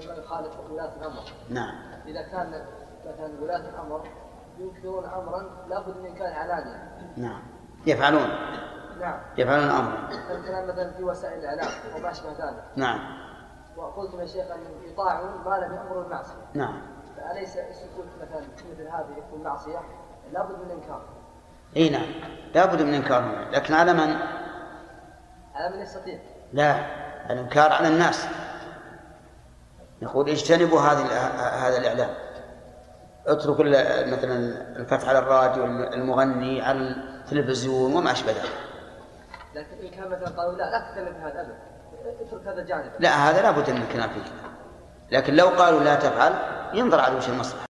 ما يخالف ولاة الأمر. نعم. إذا كان مثلا ولاة الأمر ينكرون أمرا لابد من إنكاره علانية. نعم. يفعلون. نعم. يفعلون أمرا. الكلام مثلا في وسائل الإعلام وما أشبه ذلك. نعم. وقلت يا شيخ أن يطاعون ما لم يأمروا بالمعصية. نعم. فأليس السكوت مثل هذه يكون معصية؟ لابد من إنكار. اي نعم لابد من انكاره، لكن على من؟ على من يستطيع. لا، الانكار على الناس. نقول اجتنبوا هذا الاعلام، اتركوا مثلا الفتح على الراديو، المغني على التلفزيون وما اشبه ذلك. لكن إن كان مثلا قالوا لا تتكلم بهذا أبدا، اترك هذا الجانب. لا، هذا لابد من الكلام فيه. لكن لو قالوا لا تفعل ينظر على وجه المصلحة.